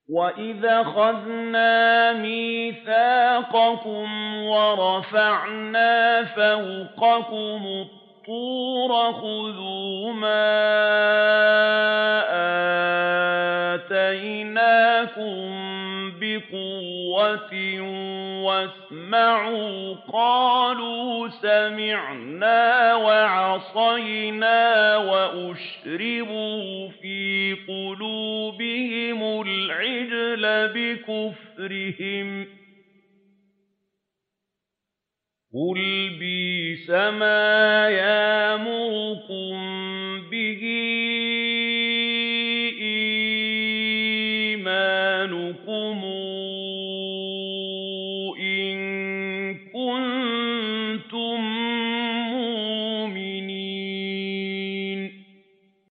وَإِذْ أَخَذْنَا مِيثَاقَكُمْ وَرَفَعْنَا فَوْقَكُمُ الطُّورَ خُذُوا مَا آتَيْنَاكُم بِقُوَّةٍ وَاسْمَعُوا ۖ قَالُوا سَمِعْنَا وَعَصَيْنَا وَأُشْرِبُوا فِي قُلُوبِهِمُ الْعِجْلَ بِكُفْرِهِمْ ۚ قُلْ بِئْسَمَا يَأْمُرُكُم بِهِ إِيمَانُكُمْ